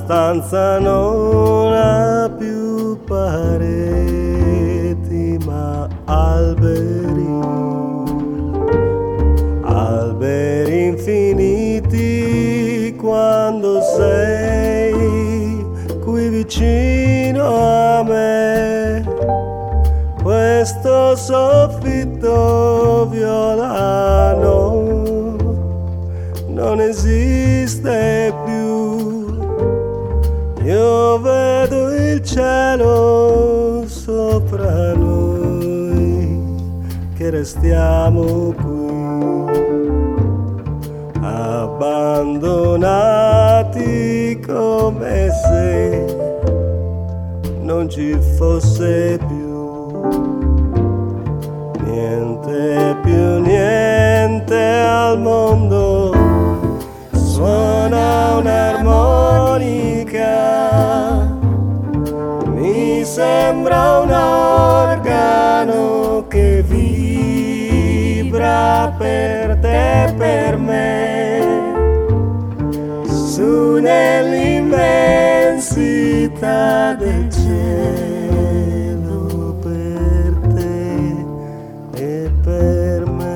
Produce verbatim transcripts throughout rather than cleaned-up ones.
stanza non ha più pareti ma alberi, alberi infiniti quando sei qui vicino a me. Questo soffitto violano non esiste più, io vedo il cielo sopra noi che restiamo qui, abbandonati come se non ci fosse più niente, più niente al mondo. Suona un'armonica, mi sembra un organo che vibra per te e per me, su nell'immensità del cielo, per te e per me.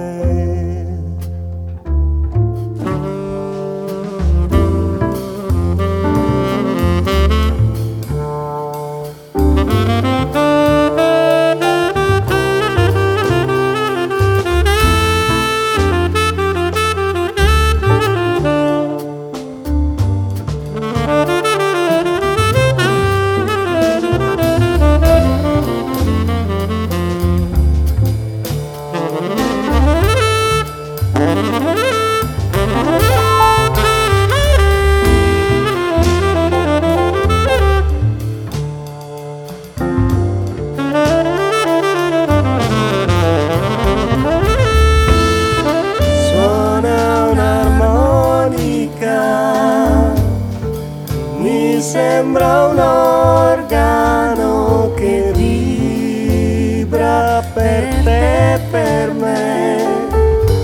Mi sembra un organo che vibra per te e per me,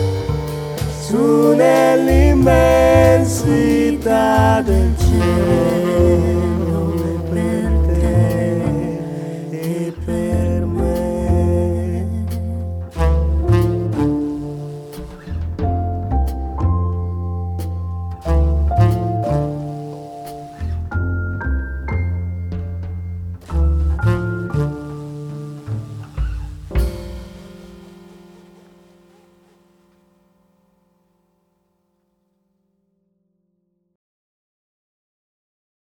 su nell'immensità del cielo.